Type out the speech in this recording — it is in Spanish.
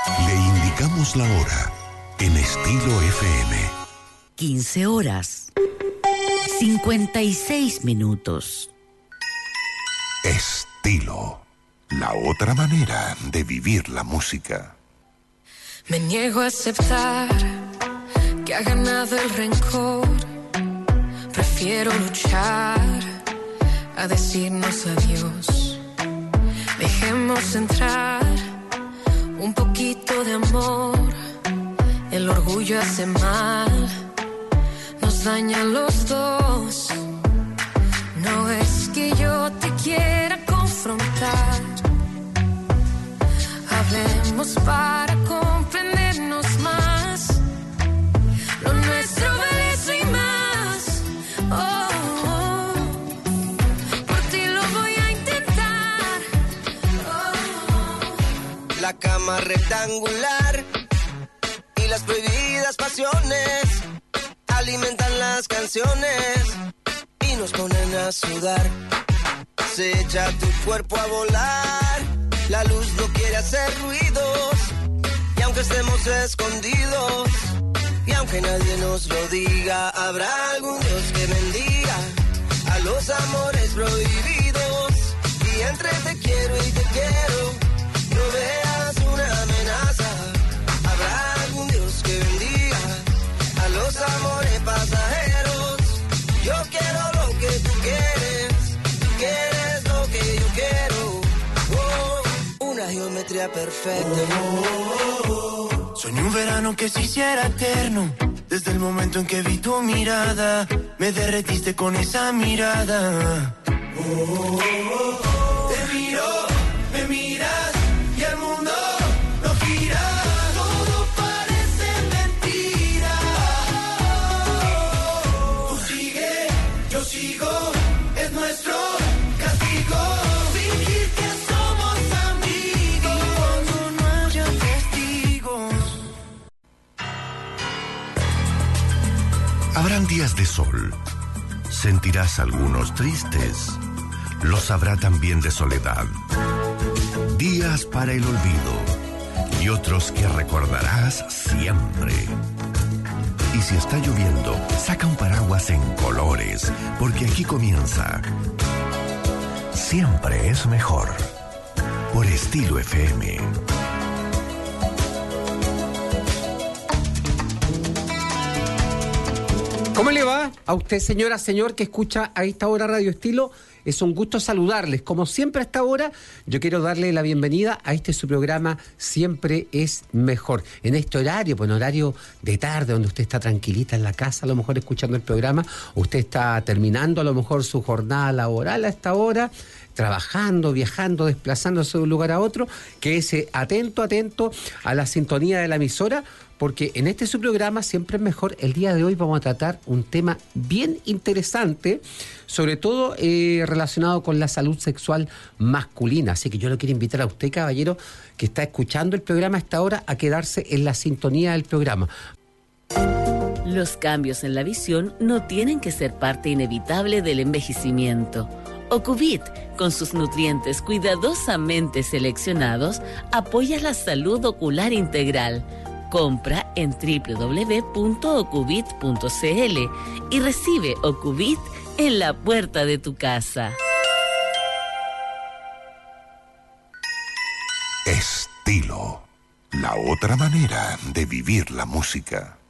Le indicamos la hora en Estilo FM. 15 horas, 56 minutos. Estilo, la otra manera de vivir la música. Me niego a aceptar que ha ganado el rencor. Prefiero luchar a decirnos adiós. Dejemos entrar un poquito de amor. El orgullo hace mal, nos daña a los dos. No es que yo te quiera confrontar. Hablemos para comprendernos más. Lo nuestro vale eso y más. Oh, oh. Por ti lo voy a intentar. Oh. La cama rectangular y las prohibidas pasiones alimentan las canciones y nos ponen a sudar. Se echa tu cuerpo a volar, la luz no quiere hacer ruidos, y aunque estemos escondidos, y aunque nadie nos lo diga, habrá algún Dios que bendiga a los amores prohibidos. Y entre te quiero y te quiero, no veas una amenaza. Habrá algún Dios que bendiga a los amores pasajeros. Yo quiero lo que tú quieres, tú quieres lo que yo quiero. Oh, una geometría perfecta. Soñé un verano que se hiciera eterno. Desde el momento en que vi tu mirada, me derretiste con esa mirada. Te miro, me miras y el mundo no gira. Todo parece mentira. Tú sigue, yo sigo, es nuestro castigo. Fingir que somos amigos cuando no haya testigos. Habrán días de sol. Sentirás algunos tristes. Los habrá también de soledad. Días para el olvido y otros que recordarás siempre. Y si está lloviendo, saca un paraguas en colores, porque aquí comienza Siempre es mejor, por Estilo FM. ¿Cómo le va a usted, señora, señor, que escucha a esta hora Radio Estilo? Es un gusto saludarles. Como siempre a esta hora, yo quiero darle la bienvenida a su programa Siempre es Mejor. En este horario, pues en horario de tarde, donde usted está tranquilita en la casa, a lo mejor escuchando el programa, usted está terminando a lo mejor su jornada laboral a esta hora, trabajando, viajando, desplazándose de un lugar a otro, que es atento a la sintonía de la emisora, porque en su programa Siempre es Mejor. El día de hoy vamos a tratar un tema bien interesante, sobre todo relacionado con la salud sexual masculina. Así que yo lo quiero invitar a usted, caballero, que está escuchando el programa a esta hora, a quedarse en la sintonía del programa. Los cambios en la visión no tienen que ser parte inevitable del envejecimiento. Ocuvit, con sus nutrientes cuidadosamente seleccionados, apoya la salud ocular integral. Compra en www.ocuvit.cl y recibe Ocuvit en la puerta de tu casa. Estilo, la otra manera de vivir la música.